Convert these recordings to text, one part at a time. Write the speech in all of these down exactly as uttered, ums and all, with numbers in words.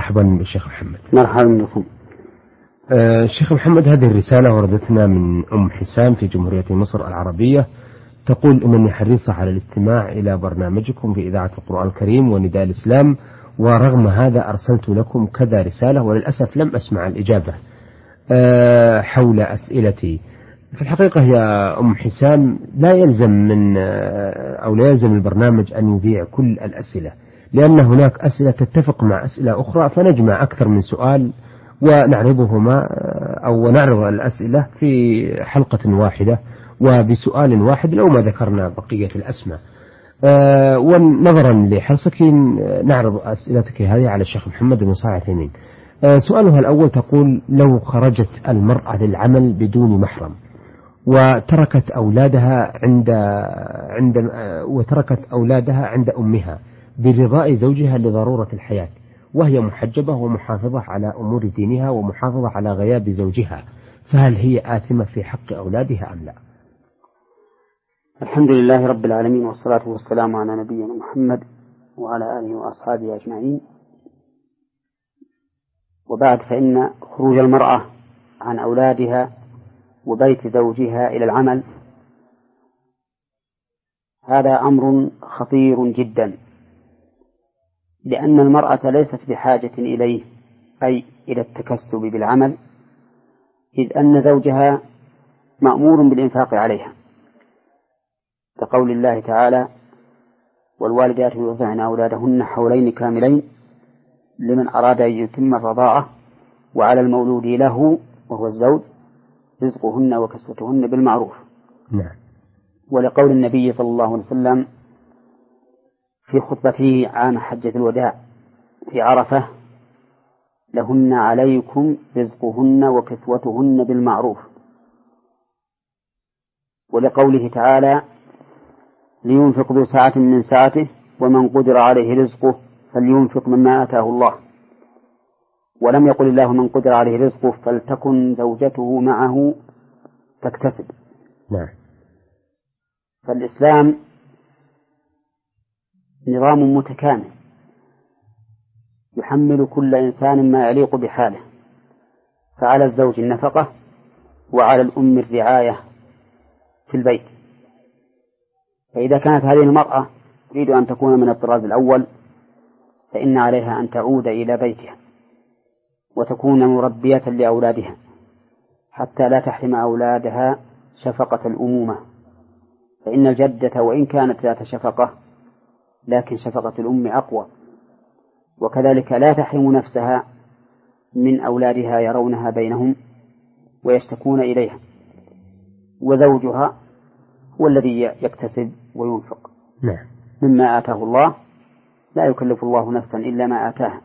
مرحبا بالشيخ محمد. مرحبا بكم. آه الشيخ محمد، هذه الرسالة وردتنا من أم حسام في جمهورية مصر العربية، تقول إنني حريصة على الاستماع إلى برنامجكم في إذاعة القرآن الكريم ونداء الإسلام، ورغم هذا أرسلت لكم كذا رسالة وللأسف لم أسمع الإجابة آه حول أسئلتي. في الحقيقة يا أم حسام، لا يلزم من أو لا يلزم البرنامج أن يذيع كل الأسئلة، لأن هناك أسئلة تتفق مع أسئلة أخرى، فنجمع أكثر من سؤال ونعرضهما أو نعرض الأسئلة في حلقة واحدة وبسؤال واحد لو ما ذكرنا بقية الأسماء. أه ونظرا لحرصك نعرض أسئلتك هذه على الشيخ محمد بن صالح العثيمين. أه سؤالها الأول تقول: لو خرجت المرأة للعمل بدون محرم وتركت أولادها عند عند وتركت أولادها عند أمها برضاء زوجها لضرورة الحياة، وهي محجبة ومحافظة على أمور دينها ومحافظة على غياب زوجها، فهل هي آثمة في حق أولادها أم لا؟ الحمد لله رب العالمين، والصلاة والسلام على نبينا محمد وعلى آله وأصحابه أجمعين، وبعد، فإن خروج المرأة عن أولادها وبيت زوجها إلى العمل هذا أمر خطير جدا، لأن المرأة ليست بحاجة إليه، أي إلى التكسب بالعمل، إذ أن زوجها مأمور بالإنفاق عليها، كقول الله تعالى: والوالدات يرضعن أولادهن حولين كاملين لمن أراد أن يتم الرضاعة وعلى المولود له وهو الزوج رزقهن وكسوتهن بالمعروف. نعم. ولقول النبي صلى الله عليه وسلم في خطبته عام حجة الوداع في عرفة: لهن عليكم رزقهن وكسوتهن بالمعروف. ولقوله تعالى: لينفق ذو سعة من سعته ومن قدر عليه رزقه فلينفق مما آتاه الله. ولم يقل الله من قدر عليه رزقه فلتكن زوجته معه تكتسب. نعم. فالإسلام نظام متكامل يحمل كل إنسان ما يليق بحاله، فعلى الزوج النفقة وعلى الأم الرعاية في البيت. فإذا كانت هذه المرأة تريد أن تكون من الطراز الأول فإن عليها أن تعود إلى بيتها وتكون مربية لأولادها حتى لا تحرم أولادها شفقة الأمومة، فإن الجدة وإن كانت ذات شفقة لكن شفقة الأم أقوى. وكذلك لا تحرم نفسها من أولادها يرونها بينهم ويشتكون إليها، وزوجها هو الذي يكتسب وينفق نعم. مما آتاه الله، لا يكلف الله نفسا إلا ما آتاها.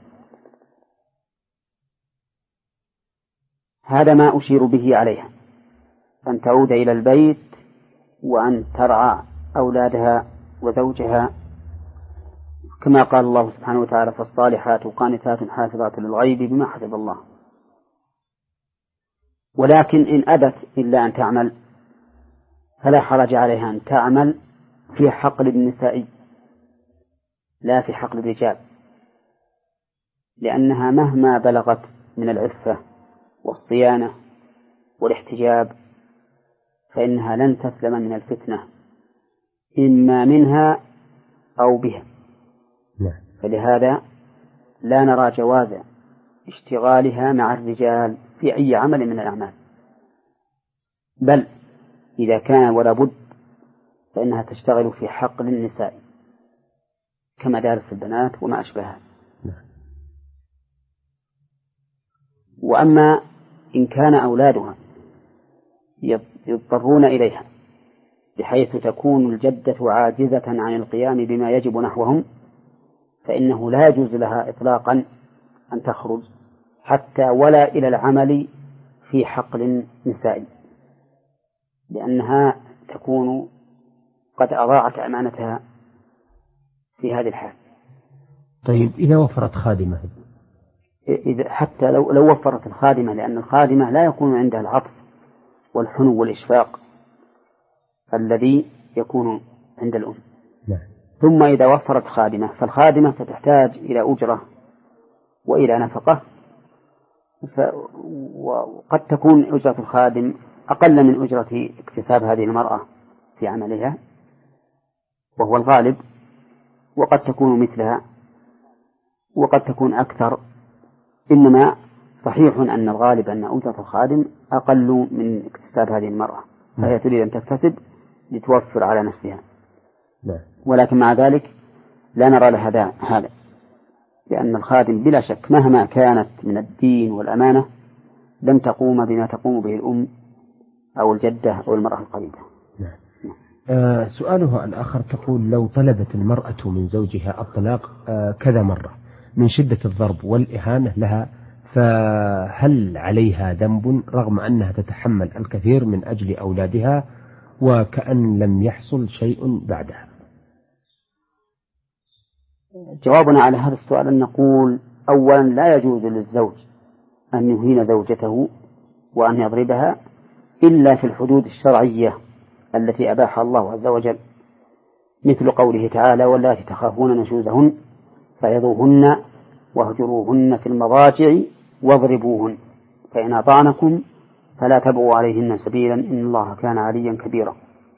هذا ما أشير به عليها، أن تعود إلى البيت وأن ترعى أولادها وزوجها، كما قال الله سبحانه وتعالى: فالصالحات قانتات حافظات للغيب بما حفظ الله. ولكن إن أبت إلا أن تعمل فلا حرج عليها أن تعمل في حقل النساء لا في حقل الرجال، لأنها مهما بلغت من العفة والصيانة والاحتجاب فإنها لن تسلم من الفتنة إما منها أو بها. نعم. فلهذا لا نرى جواز اشتغالها مع الرجال في أي عمل من الأعمال، بل إذا كان ولا بد فإنها تشتغل في حقل النساء كمدارس البنات وما أشبهها. نعم. وأما إن كان أولادها يضطرون إليها بحيث تكون الجدة عاجزة عن القيام بما يجب نحوهم فإنه لا يجوز لها إطلاقا أن تخرج حتى ولا إلى العمل في حقل نسائي، لأنها تكون قد أضاعت أمانتها في هذه الحال. طيب إذا وفرت خادمة، إذا حتى لو, لو وفرت الخادمة، لأن الخادمة لا يكون عندها العطف والحنو والإشفاق الذي يكون عند الأم. نعم. ثم إذا وفرت خادمة فالخادمة ستحتاج إلى أجرة وإلى نفقة، وقد تكون أجرة الخادم أقل من أجرة اكتساب هذه المرأة في عملها وهو الغالب، وقد تكون مثلها وقد تكون أكثر. إنما صحيح أن الغالب أن أجرة الخادم أقل من اكتساب هذه المرأة، فهي تريد أن تكتسب لتوفر على نفسها. ولكن مع ذلك لا نرى لها هذا، لأن الخادم بلا شك مهما كانت من الدين والأمانة لن تقوم بما تقوم به الأم أو الجدة أو المرأة القريبة. آه سؤالها الآخر تقول: لو طلبت المرأة من زوجها الطلاق آه كذا مرة من شدة الضرب والإهانة لها، فهل عليها ذنب رغم أنها تتحمل الكثير من أجل أولادها وكأن لم يحصل شيء بعدها؟ جوابنا على هذا السؤال أن نقول: أولا لا يجوز للزوج أن يهين زوجته وأن يضربها إلا في الحدود الشرعية التي أباحها الله عز وجل، مثل قوله تعالى: واللاتي تخافون نشوزهن فعظوهن واهجروهن في المضاجع واضربوهن فإن أطعنكم فلا تبغوا عليهن سبيلا إن الله كان عليا كبيرا.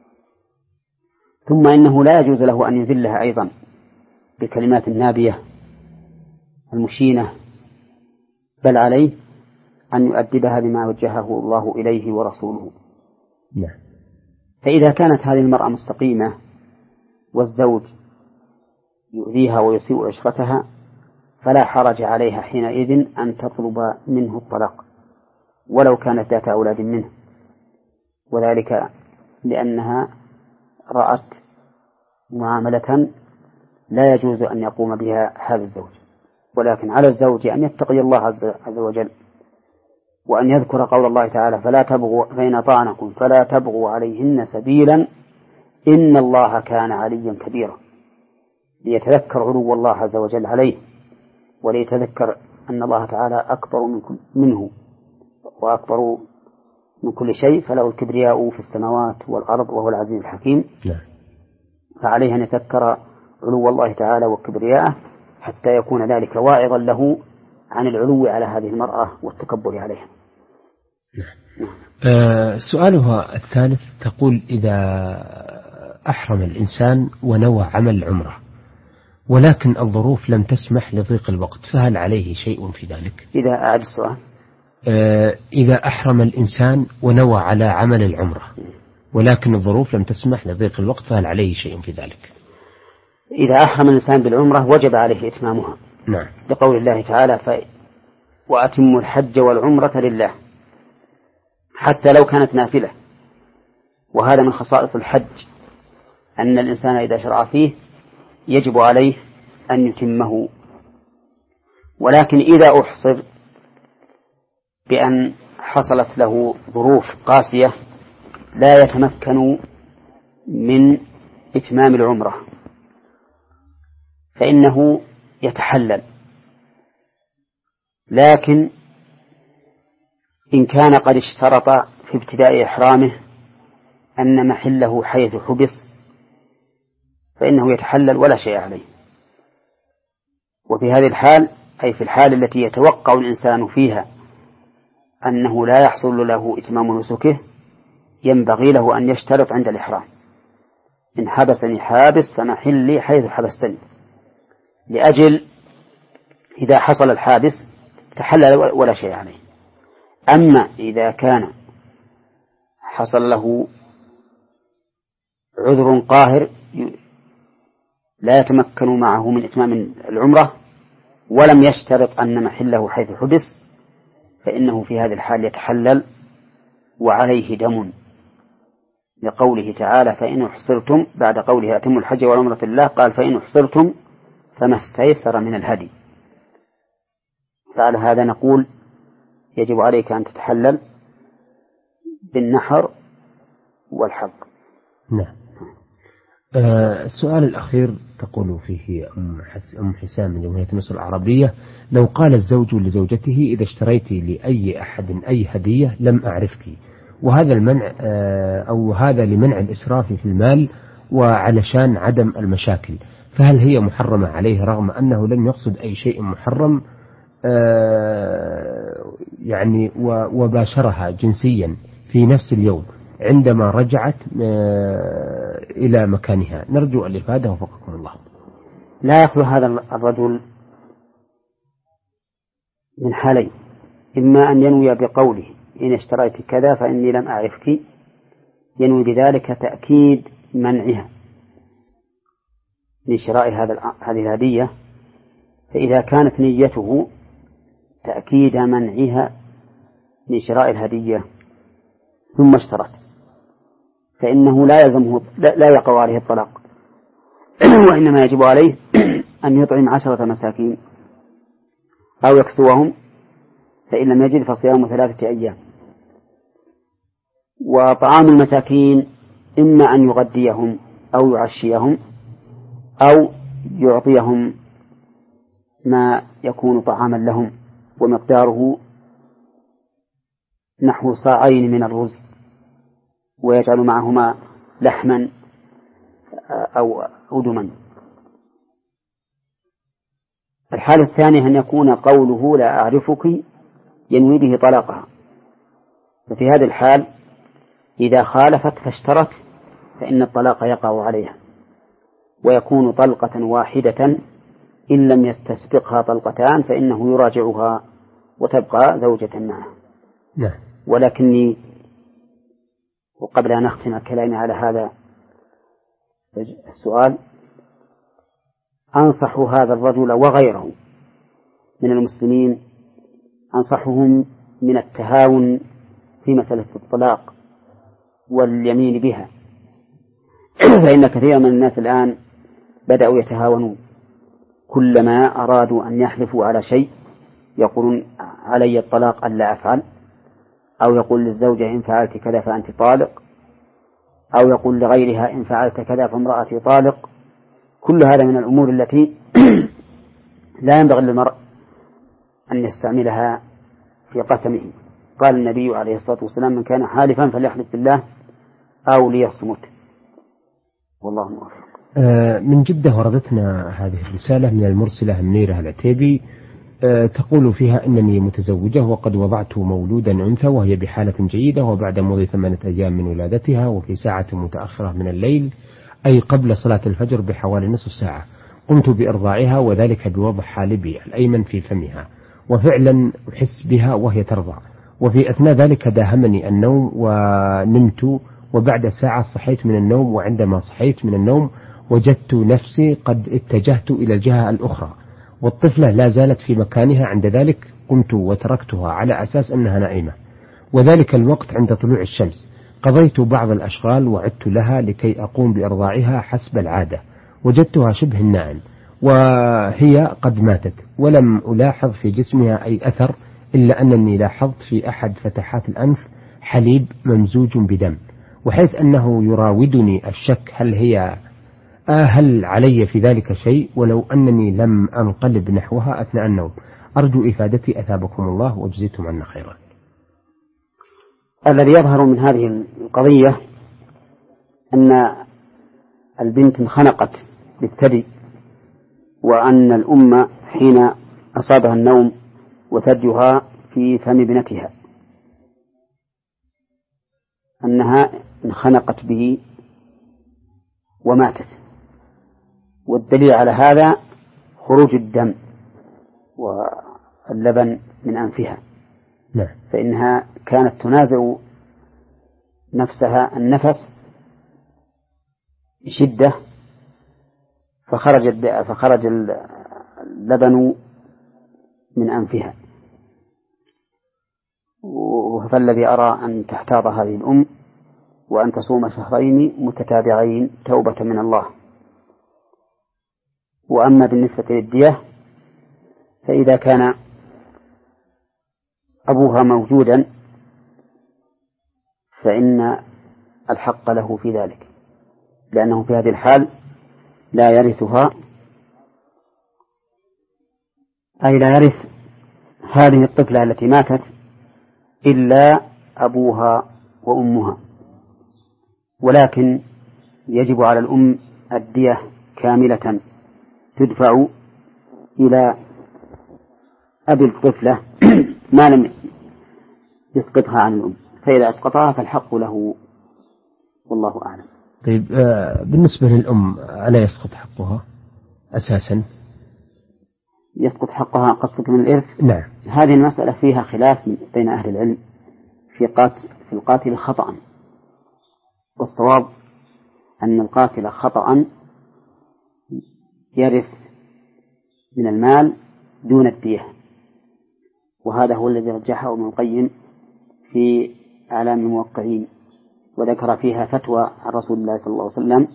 ثم إنه لا يجوز له أن يذلها أيضا بكلمات النابية المشينة، بل عليه أن يؤدبها بما وجهه الله إليه ورسوله. نعم. فإذا كانت هذه المرأة مستقيمة والزوج يؤذيها ويسيء عشرتها فلا حرج عليها حينئذ أن تطلب منه الطلاق ولو كانت ذات أولاد منه، وذلك لأنها رأت معاملة لا يجوز أن يقوم بها هذا الزوج. ولكن على الزوج أن يتقي الله عز وجل وأن يذكر قول الله تعالى: فلا تبغوا فإن أطعنكم فلا تبغوا عليهن سبيلا إن الله كان عليا كبيرا، ليتذكر علو الله عز وجل عليه، وليتذكر أن الله تعالى أكبر منه وأكبر من كل شيء، فله الكبرياء في السماوات والأرض وهو العزيز الحكيم. فعليه أن يتذكر علو الله تعالى وكبرياءه حتى يكون ذلك واعظا له عن العلو على هذه المرأة والتكبر عليها. آه سؤالها الثالث تقول: إذا أحرم الإنسان ونوى عمل عمره ولكن الظروف لم تسمح لضيق الوقت، فهل عليه شيء في ذلك؟ إذا أعد السؤال. آه إذا أحرم الإنسان ونوى على عمل العمرة ولكن الظروف لم تسمح لضيق الوقت، فهل عليه شيء في ذلك؟ إذا أحرم الإنسان بالعمرة وجب عليه إتمامها. نعم. لقول الله تعالى: ف... وأتموا الحج والعمرة لله، حتى لو كانت نافلة. وهذا من خصائص الحج أن الإنسان إذا شرع فيه يجب عليه أن يتمه. ولكن إذا أحصر بأن حصلت له ظروف قاسية لا يتمكن من إتمام العمرة فإنه يتحلل، لكن إن كان قد اشترط في ابتداء إحرامه أن محله حيث حبس فإنه يتحلل ولا شيء عليه. وفي هذه الحال، أي في الحال التي يتوقع الإنسان فيها أنه لا يحصل له إتمام نسكه، ينبغي له أن يشترط عند الإحرام: إن حبسني حابس فمحلي حيث حبستني، لأجل إذا حصل الحابس تحلل ولا شيء عليه. أما إذا كان حصل له عذر قاهر لا يتمكن معه من إتمام العمرة ولم يشترط أن محله حيث حبس، فإنه في هذه الحال يتحلل وعليه دم، لقوله تعالى: فإن أحصرتم، بعد قوله أتموا الحج والعمرة لله قال: فإن أحصرتم فما استيسر من الهدي. فعلى هذا نقول: يجب عليك أن تتحلل بالنحر والحق. نعم. آه السؤال الأخير تقول فيه أم, حس أم حسام من جمهورية مصر العربية: لو قال الزوج لزوجته: إذا اشتريت لأي أحد أي هدية لم أعرفك، وهذا المنع آه أو هذا لمنع الإسراف في المال وعلشان عدم المشاكل، فهل هي محرمة عليه رغم أنه لم يقصد أي شيء محرم يعني وباشرها جنسيا في نفس اليوم عندما رجعت إلى مكانها، نرجو الإفادة وفقكم الله. لا يخلو هذا الرجل من حالين: إما أن ينوي بقوله إن اشتريت كذا فإني لم أعرفك، ينوي بذلك تأكيد منعها من شراء هذه الهدية، فإذا كانت نيته تأكيد منعها من شراء الهدية ثم اشترت فإنه لا يلزمه لا يقع عليه الطلاق، وإنما يجب عليه أن يطعم عشرة مساكين أو يكسوهم، فإن لم يجد فصيام ثلاثة أيام. وطعام المساكين إما أن يغديهم أو يعشيهم أو يعطيهم ما يكون طعاما لهم ومقداره نحو صاعين من الرز، ويجعل معهما لحما أو أدما. الحالة الثانية أن يكون قوله لا أعرفك ينوي به طلاقها، ففي هذه الحال إذا خالفت فاشترت فإن الطلاق يقع عليها، ويكون طلقة واحدة إن لم يستسبقها طلقتان فإنه يراجعها وتبقى زوجة معه. نعم. ولكني وقبل أن أختم كلامي على هذا السؤال أنصح هذا الرجل وغيره من المسلمين، أنصحهم من التهاون في مسألة الطلاق واليمين بها، فإن كثيرا من الناس الآن بدأوا يتهاونون، كلما أرادوا أن يحلفوا على شيء يقولون علي الطلاق ألا أفعل، أو يقول للزوجة إن فعلت كذا فأنت طالق، أو يقول لغيرها إن فعلت كذا فامرأتي طالق. كل هذا من الأمور التي لا ينبغي للمرء أن يستعملها في قسمه. قال النبي عليه الصلاة والسلام من كان حالفا فليحلف بالله أو ليصمت، والله موفق. من جدة وردتنا هذه الرسالة من المرسلة منيرة العتيبي، تقول فيها إنني متزوجة وقد وضعت مولودا أنثى وهي بحالة جيدة، وبعد مضي ثمانية أيام من ولادتها وفي ساعة متأخرة من الليل أي قبل صلاة الفجر بحوالي نصف ساعة قمت بإرضاعها، وذلك بوضع حالبي الأيمن في فمها، وفعلا أحس بها وهي ترضع، وفي أثناء ذلك داهمني النوم ونمت، وبعد ساعة صحيت من النوم، وعندما صحيت من النوم وجدت نفسي قد اتجهت إلى الجهة الأخرى والطفلة لا زالت في مكانها. عند ذلك قمت وتركتها على أساس أنها نائمة، وذلك الوقت عند طلوع الشمس. قضيت بعض الأشغال وعدت لها لكي أقوم بإرضاعها حسب العادة، وجدتها شبه النائم وهي قد ماتت، ولم ألاحظ في جسمها أي أثر، إلا أنني لاحظت في أحد فتحات الأنف حليب ممزوج بدم، وحيث أنه يراودني الشك هل هي هل علي في ذلك شيء، ولو أنني لم أنقلب نحوها أثناء النوم. أرجو إفادتي أثابكم الله وجزيتم عنا خيرا. الذي يظهر من هذه القضية أن البنت انخنقت بالثدي، وأن الأم حين أصابها النوم وثديها في فم ابنتها أنها انخنقت به وماتت، والدليل على هذا خروج الدم واللبن من أنفها. نعم. فإنها كانت تنازع نفسها النفس بشدة فخرج فخرج اللبن من أنفها. فالذي أرى أن تحتاط هذه الأم وأن تصوم شهرين متتابعين توبة من الله. وأما بالنسبة للدية فإذا كان أبوها موجودا فإن الحق له في ذلك، لأنه في هذه الحال لا يرثها، أي لا يرث هذه الطفلة التي ماتت إلا أبوها وأمها، ولكن يجب على الأم الدية كاملة تدفع إلى أبي الطفلة ما لم يسقطها عن الأم، فإذا أسقطها فالحق له، والله أعلم. طيب آه بالنسبة للأم ألا يسقط حقها أساسا؟ يسقط حقها قصة من الإرث؟ نعم. هذه المسألة فيها خلاف بين أهل العلم في قاتل في القاتل خطأ، والصواب أن القاتل خطأ يرث من المال دون الدية، وهذا هو الذي رجحه ابن القيم في أعلام الموقعين، وذكر فيها فتوى عن رسول الله صلى الله عليه وسلم،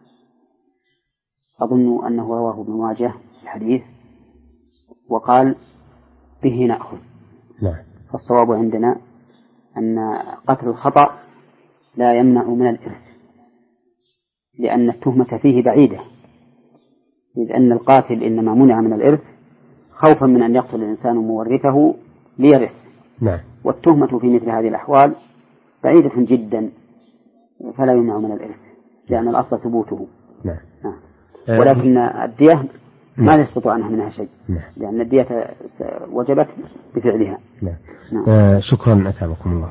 أظن أنه رواه ابن ماجه الحديث، وقال به نأخذ. نعم. فالصواب عندنا أن قتل الخطأ لا يمنع من الإرث، لأن التهمة فيه بعيدة، إذ أن القاتل إنما منع من الإرث خوفا من أن يقتل الإنسان مورثه ليرث. نعم. والتهمة في مثل هذه الأحوال بعيدة جدا، فلا يمنع من الإرث لأن الأصل ثبوته. نعم. نعم. ولكن الدية ما يسقط عنها منها شيء. نعم. لأن الدية وجبت بفعلها. نعم. نعم. آه شكرا أثابكم الله.